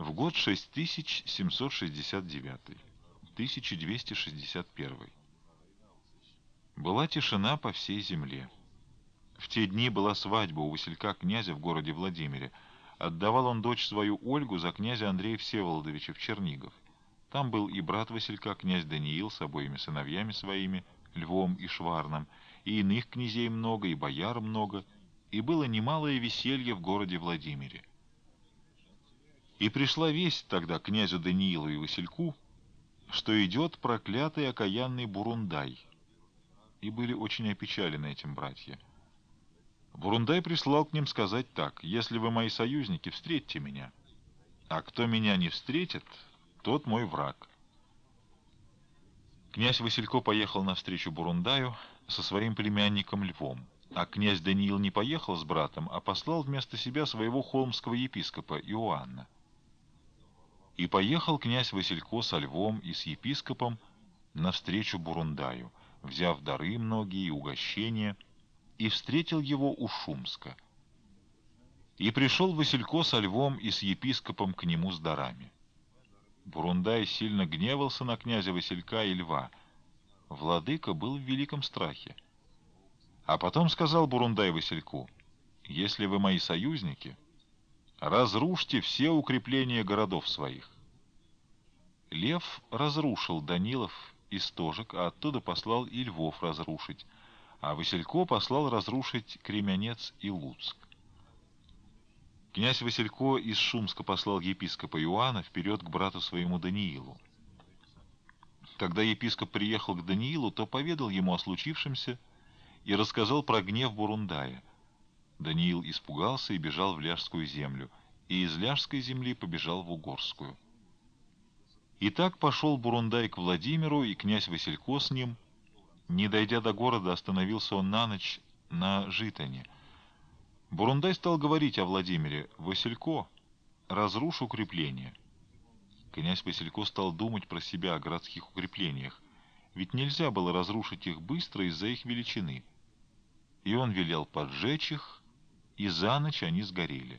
В год 6769, 1261. Была тишина по всей земле. В те дни была свадьба у Василька князя в городе Владимире. Отдавал он дочь свою Ольгу за князя Андрея Всеволодовича в Чернигов. Там был и брат Василька, князь Даниил, с обоими сыновьями своими, Львом и Шварном, и иных князей много, и бояр много, и было немалое веселье в городе Владимире. И пришла весть тогда князю Даниилу и Васильку, что идет проклятый окаянный Бурундай. И были очень опечалены этим братья. Бурундай прислал к ним сказать так: «Если вы мои союзники, встретьте меня, а кто меня не встретит, тот мой враг». Князь Василько поехал навстречу Бурундаю со своим племянником Львом, а князь Даниил не поехал с братом, а послал вместо себя своего холмского епископа Иоанна. И поехал князь Василько со Львом и с епископом навстречу Бурундаю, взяв дары многие и угощения, и встретил его у Шумска. И пришел Василько со Львом и с епископом к нему с дарами. Бурундай сильно гневался на князя Василька и Льва. Владыка был в великом страхе. А потом сказал Бурундай Васильку: «Если вы мои союзники, разрушьте все укрепления городов своих». Лев разрушил Данилов и Стожек, а оттуда послал и Львов разрушить, а Василько послал разрушить Кремянец и Луцк. Князь Василько из Шумска послал епископа Иоанна вперед к брату своему Даниилу. Когда епископ приехал к Даниилу, то поведал ему о случившемся и рассказал про гнев Бурундая. Даниил испугался и бежал в Ляжскую землю, и из Ляжской земли побежал в Угорскую. И так пошел Бурундай к Владимиру, и князь Василько с ним. Не дойдя до города, остановился он на ночь на Житане. Бурундай стал говорить о Владимире: «Василько, разрушь укрепления». Князь Василько стал думать про себя о городских укреплениях, ведь нельзя было разрушить их быстро из-за их величины. И он велел поджечь их, и за ночь они сгорели.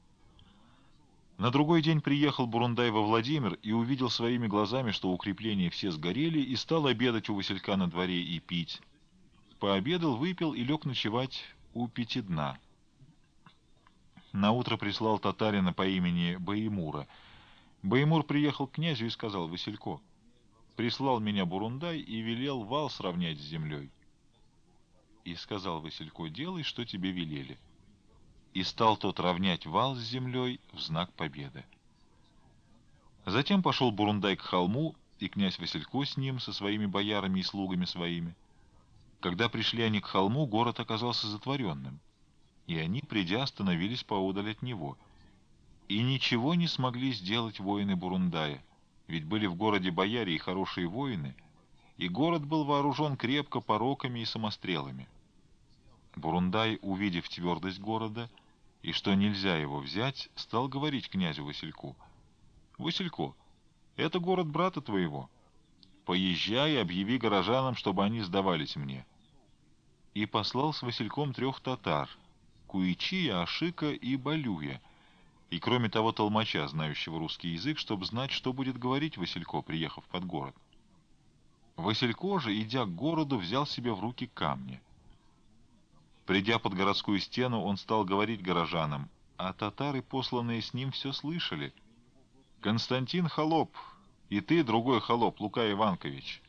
На другой день приехал Бурундай во Владимир и увидел своими глазами, что укрепления все сгорели, и стал обедать у Василька на дворе и пить. Пообедал, выпил и лег ночевать у Пятидна. Наутро прислал татарина по имени Баимура. Баимур приехал к князю и сказал: «Василько, прислал меня Бурундай и велел вал сравнять с землей». И сказал Василько: «Делай, что тебе велели». И стал тот равнять вал с землей в знак победы. Затем пошел Бурундай к холму, и князь Василько с ним, со своими боярами и слугами своими. Когда пришли они к холму, город оказался затворенным, и они, придя, остановились поодаль от него. И ничего не смогли сделать воины Бурундая, ведь были в городе бояре и хорошие воины, и город был вооружен крепко пороками и самострелами. Бурундай, увидев твердость города и что нельзя его взять, стал говорить князю Васильку: «Василько, это город брата твоего. Поезжай и объяви горожанам, чтобы они сдавались мне». И послал с Васильком 3 татар: Куичия, Ашика и Балюя, и кроме того толмача, знающего русский язык, чтобы знать, что будет говорить Василько, приехав под город. Василько же, идя к городу, взял себе в руки камни. Придя под городскую стену, он стал говорить горожанам, а татары, посланные с ним, все слышали: «Константин холоп, и ты, другой холоп, Лука Иванкович».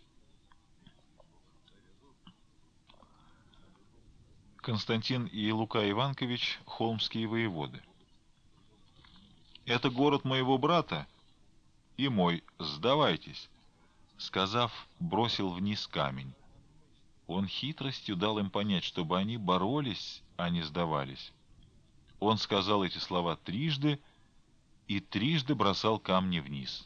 Константин и Лука Иванкович — холмские воеводы. «Это город моего брата и мой, сдавайтесь», — сказав, бросил вниз камень. Он хитростью дал им понять, чтобы они боролись, а не сдавались. Он сказал эти слова трижды и трижды бросал камни вниз.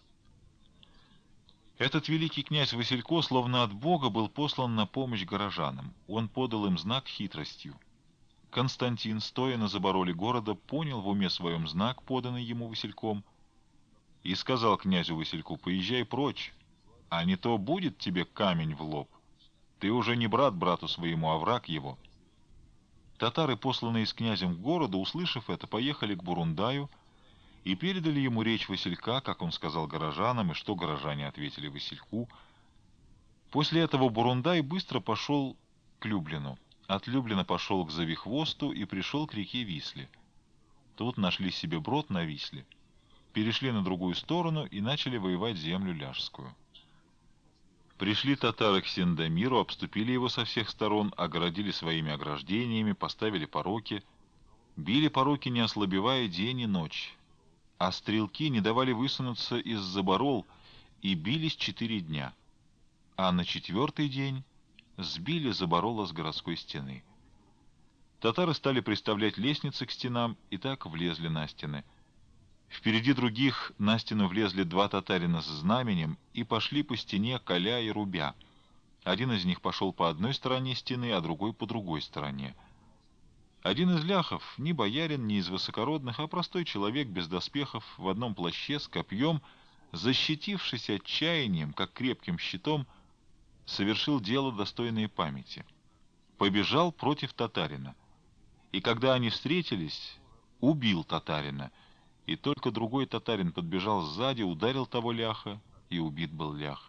Этот великий князь Василько, словно от Бога, был послан на помощь горожанам. Он подал им знак хитростью. Константин, стоя на забороле города, понял в уме своем знак, поданный ему Васильком, и сказал князю Васильку: «Поезжай прочь, а не то будет тебе камень в лоб. Ты уже не брат брату своему, а враг его». Татары, посланные с князем к городу, услышав это, поехали к Бурундаю и передали ему речь Василька, как он сказал горожанам, и что горожане ответили Васильку. После этого Бурундай быстро пошел к Люблину. От Люблина пошел к Завихвосту и пришел к реке Висле. Тут нашли себе брод на Висле, перешли на другую сторону и начали воевать землю ляжскую. Пришли татары к Сендомиру, обступили его со всех сторон, огородили своими ограждениями, поставили пороки. Били пороки, не ослабевая, день и ночь. А стрелки не давали высунуться из заборол и бились 4 дня. А на 4-й день сбили заборола с городской стены. Татары стали приставлять лестницы к стенам и так влезли на стены. Впереди других на стену влезли 2 татарина с знаменем и пошли по стене, коля и рубя. Один из них пошел по одной стороне стены, а другой по другой стороне. Один из ляхов, ни боярин, ни из высокородных, а простой человек без доспехов, в одном плаще с копьем, защитившись отчаянием, как крепким щитом, совершил дело, достойное памяти. Побежал против татарина. И когда они встретились, убил татарина. И только другой татарин подбежал сзади, ударил того ляха, и убит был лях.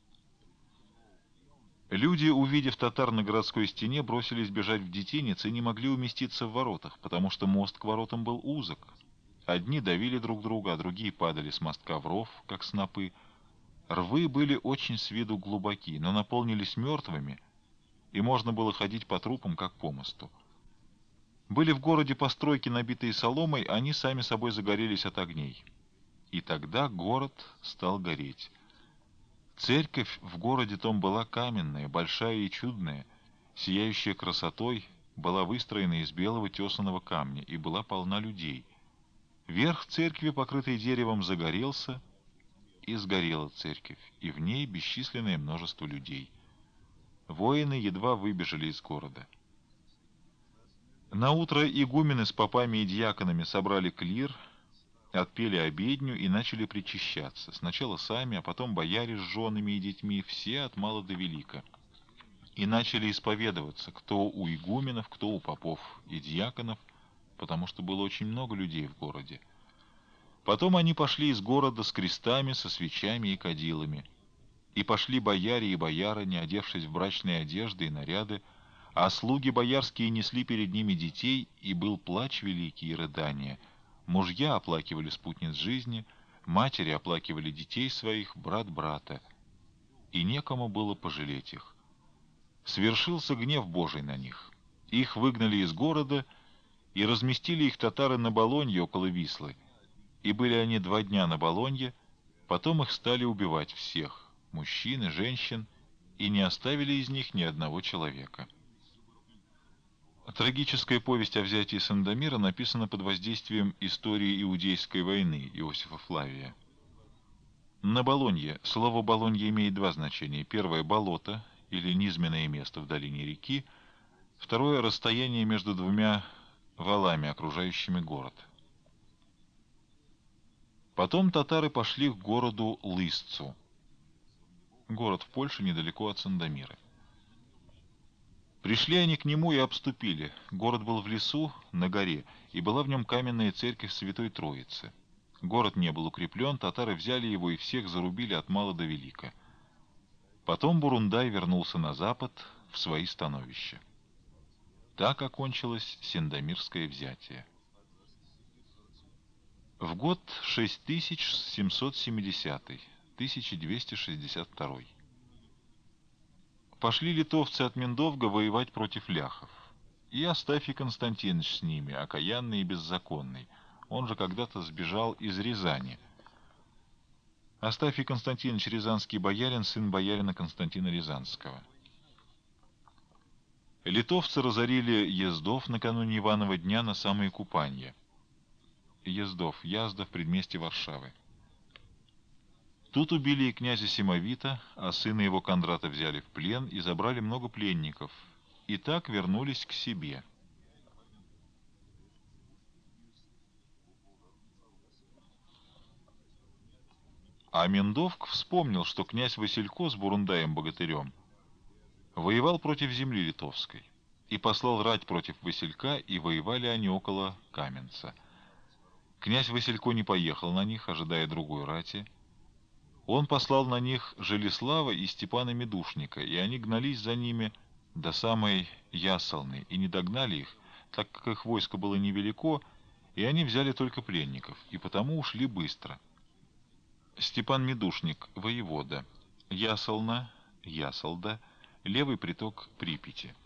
Люди, увидев татар на городской стене, бросились бежать в детинец и не могли уместиться в воротах, потому что мост к воротам был узок. Одни давили друг друга, а другие падали с мостка в ров, как снопы. Рвы были очень с виду глубоки, но наполнились мертвыми, и можно было ходить по трупам, как по мосту. Были в городе постройки, набитые соломой, они сами собой загорелись от огней. И тогда город стал гореть. Церковь в городе том была каменная, большая и чудная, сияющая красотой, была выстроена из белого тесаного камня и была полна людей. Верх церкви, покрытый деревом, загорелся, и сгорела церковь, и в ней бесчисленное множество людей. Воины едва выбежали из города. Наутро игумены с попами и дьяконами собрали клир, отпели обедню и начали причащаться. Сначала сами, а потом бояре с женами и детьми, все от мала до велика. И начали исповедоваться, кто у игуменов, кто у попов и дьяконов, потому что было очень много людей в городе. Потом они пошли из города с крестами, со свечами и кадилами. И пошли бояре и боярыни, одевшись в брачные одежды и наряды, а слуги боярские несли перед ними детей, и был плач великий и рыдание. Мужья оплакивали спутниц жизни, матери оплакивали детей своих, брат брата, и некому было пожалеть их. Свершился гнев Божий на них. Их выгнали из города, и разместили их татары на Болонье около Вислы. И были они 2 дня на Болонье, потом их стали убивать всех, мужчин и женщин, и не оставили из них ни одного человека. Трагическая повесть о взятии Сандомира написана под воздействием истории Иудейской войны Иосифа Флавия. На Болонье. Слово «Болонье» имеет 2 значения. Первое — болото, или низменное место в долине реки. Второе — расстояние между 2 валами, окружающими город. Потом татары пошли к городу Лысцу. Город в Польше, недалеко от Сандомира. Пришли они к нему и обступили. Город был в лесу, на горе, и была в нем каменная церковь Святой Троицы. Город не был укреплен, татары взяли его и всех зарубили от мала до велика. Потом Бурундай вернулся на запад, в свои становища. Так окончилось Сендомирское взятие. В год 6770, 1262. Пошли литовцы от Миндовга воевать против ляхов. И Астафий Константинович с ними, окаянный и беззаконный. Он же когда-то сбежал из Рязани. Астафий Константинович — рязанский боярин, сын боярина Константина Рязанского. Литовцы разорили Ездов накануне Иванова дня на самые купанья. Ездов, Язда в предместье Варшавы. Тут убили и князя Симовита, а сына его Кондрата взяли в плен и забрали много пленников, и так вернулись к себе. А Миндовк вспомнил, что князь Василько с Бурундаем-богатырем воевал против земли литовской, и послал рать против Василька, и воевали они около Каменца. Князь Василько не поехал на них, ожидая другой рати. Он послал на них Желеслава и Степана Медушника, и они гнались за ними до самой Ясалны и не догнали их, так как их войско было невелико, и они взяли только пленников, и потому ушли быстро. Степан Медушник, воевода. Ясална, Ясалда, левый приток Припяти.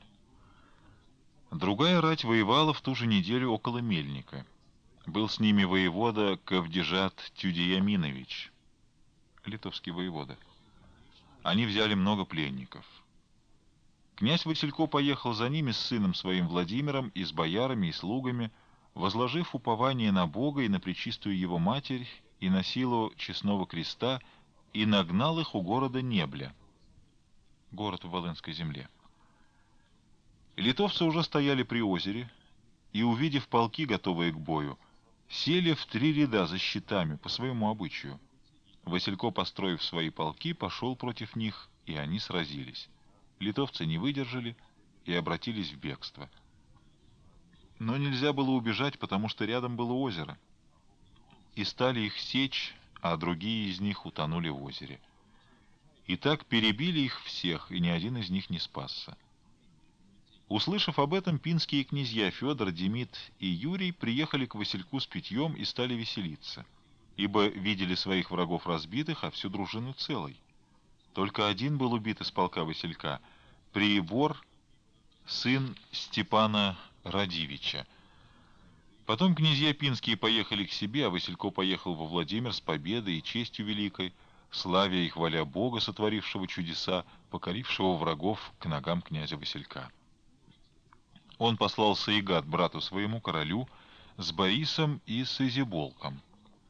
Другая рать воевала в ту же неделю около Мельника. Был с ними воевода Кавдежат Тюдеяминович, литовский воевода. Они взяли много пленников. Князь Василько поехал за ними с сыном своим Владимиром и с боярами и слугами, возложив упование на Бога и на пречистую его Матерь и на силу честного креста, и нагнал их у города Небля, город в Волынской земле. Литовцы уже стояли при озере, и, увидев полки, готовые к бою, сели в 3 ряда за щитами по своему обычаю. Василько, построив свои полки, пошел против них, и они сразились. Литовцы не выдержали и обратились в бегство. Но нельзя было убежать, потому что рядом было озеро. И стали их сечь, а другие из них утонули в озере. И так перебили их всех, и ни один из них не спасся. Услышав об этом, пинские князья Федор, Демид и Юрий приехали к Васильку с питьем и стали веселиться, ибо видели своих врагов разбитых, а всю дружину целой. Только один был убит из полка Василька — Приебор, сын Степана Радивича. Потом князья пинские поехали к себе, а Василько поехал во Владимир с победой и честью великой, славя и хваля Бога, сотворившего чудеса, покорившего врагов к ногам князя Василька. Он послал Саигат брату своему королю с Борисом и с Изиболком.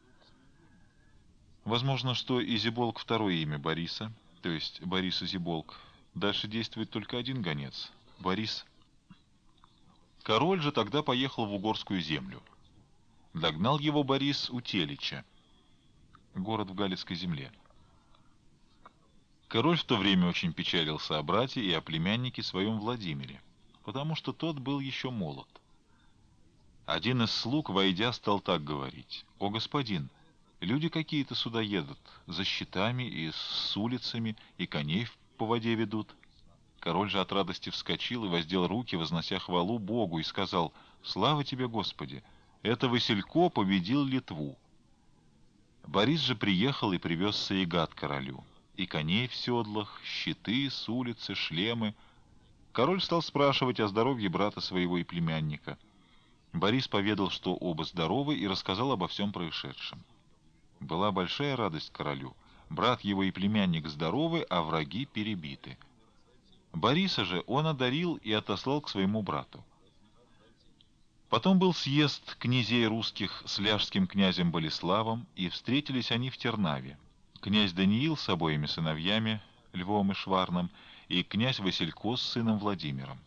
Возможно, что Изиболк — второе имя Бориса, то есть Борис Изиболк. Дальше действует только один гонец — Борис. Король же тогда поехал в угорскую землю. Догнал его Борис у Телича, город в Галицкой земле. Король в то время очень печалился о брате и о племяннике своем Владимире, потому что тот был еще молод. Один из слуг, войдя, стал так говорить: «О, господин, люди какие-то сюда едут, за щитами и с улицами, и коней по воде ведут». Король же от радости вскочил и воздел руки, вознося хвалу Богу, и сказал: «Слава тебе, Господи! Это Василько победил Литву». Борис же приехал и привез Саигат королю, и коней в седлах, щиты с улицы, шлемы. Король стал спрашивать о здоровье брата своего и племянника. Борис поведал, что оба здоровы, и рассказал обо всем происшедшем. Была большая радость королю. Брат его и племянник здоровы, а враги перебиты. Бориса же он одарил и отослал к своему брату. Потом был съезд князей русских с ляжским князем Болеславом, и встретились они в Тернаве. Князь Даниил с обоими сыновьями, Львом и Шварном, и князь Василько с сыном Владимиром.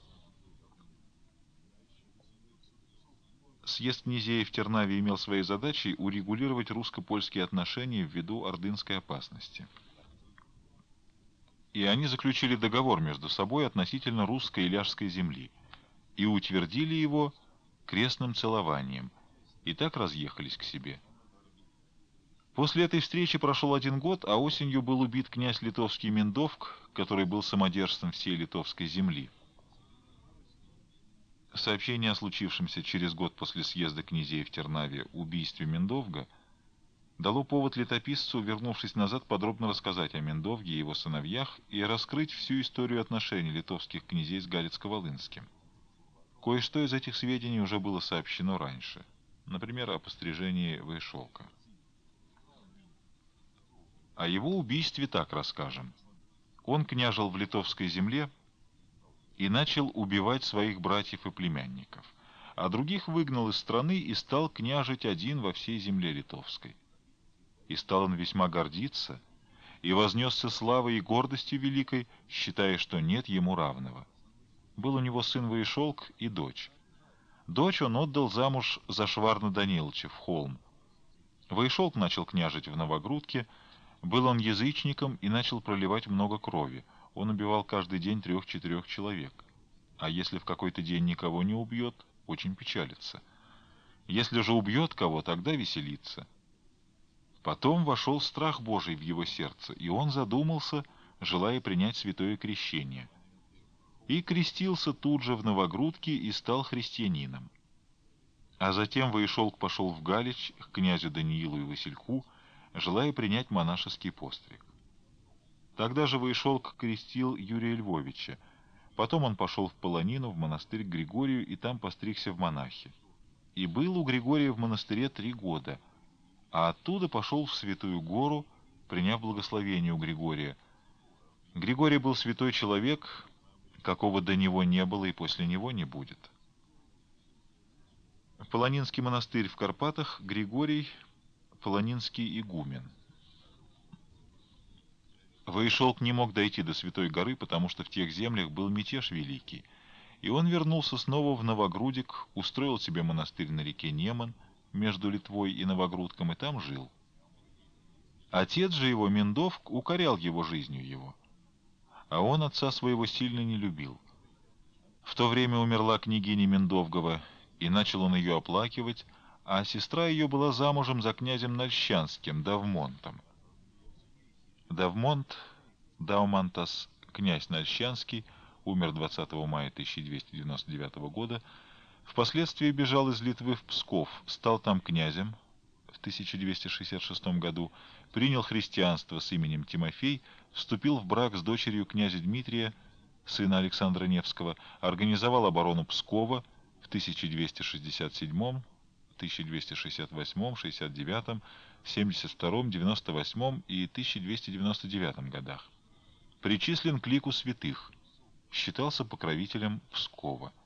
Съезд князей в Тернаве имел своей задачей урегулировать русско-польские отношения ввиду ордынской опасности. И они заключили договор между собой относительно русской и ляжской земли и утвердили его крестным целованием, и так разъехались к себе. После этой встречи прошел 1 год, а осенью был убит князь литовский Миндовк, который был самодержцем всей литовской земли. Сообщение о случившемся через год после съезда князей в Тернаве убийстве Миндовга дало повод летописцу, вернувшись назад, подробно рассказать о Миндовге и его сыновьях и раскрыть всю историю отношений литовских князей с Галицко-Волынским. Кое-что из этих сведений уже было сообщено раньше, например, о пострижении Ваишолка. О его убийстве так расскажем. Он княжил в литовской земле и начал убивать своих братьев и племянников, а других выгнал из страны и стал княжить один во всей земле литовской. И стал он весьма гордиться, и вознесся славой и гордостью великой, считая, что нет ему равного. Был у него сын Ваишолк и дочь. Дочь он отдал замуж за Шварна Данилыча в Холм. Ваишолк начал княжить в Новогрудке. Был он язычником и начал проливать много крови. Он убивал каждый день 3-4 человек. А если в какой-то день никого не убьет, очень печалится. Если же убьет кого, тогда веселится. Потом вошел страх Божий в его сердце, и он задумался, желая принять святое крещение. И крестился тут же в Новогрудке и стал христианином. А затем пошел в Галич к князю Даниилу и Васильку, желая принять монашеский постриг. Тогда же Воишолк крестил Юрия Львовича. Потом он пошел в Полонину, в монастырь к Григорию, и там постригся в монахи. И был у Григория в монастыре 3 года, а оттуда пошел в Святую Гору, приняв благословение у Григория. Григорий был святой человек, какого до него не было и после него не будет. Полонинский монастырь в Карпатах, Григорий, полонинский игумен. Воишолк не мог дойти до Святой горы, потому что в тех землях был мятеж великий, и он вернулся снова в Новогрудик, устроил себе монастырь на реке Неман, между Литвой и Новогрудком, и там жил. Отец же его, Миндовк, укорял его жизнью его, а он отца своего сильно не любил. В то время умерла княгиня Миндовгова, и начал он ее оплакивать, а сестра ее была замужем за князем Нальщанским, Давмонтом. Давмонт, Даумантас, князь Нальщанский, умер 20 мая 1299 года, впоследствии бежал из Литвы в Псков, стал там князем в 1266 году, принял христианство с именем Тимофей, вступил в брак с дочерью князя Дмитрия, сына Александра Невского, организовал оборону Пскова в 1267, 1268, 69, 72, 98 и 1299 годах. Причислен к лику святых, считался покровителем Пскова.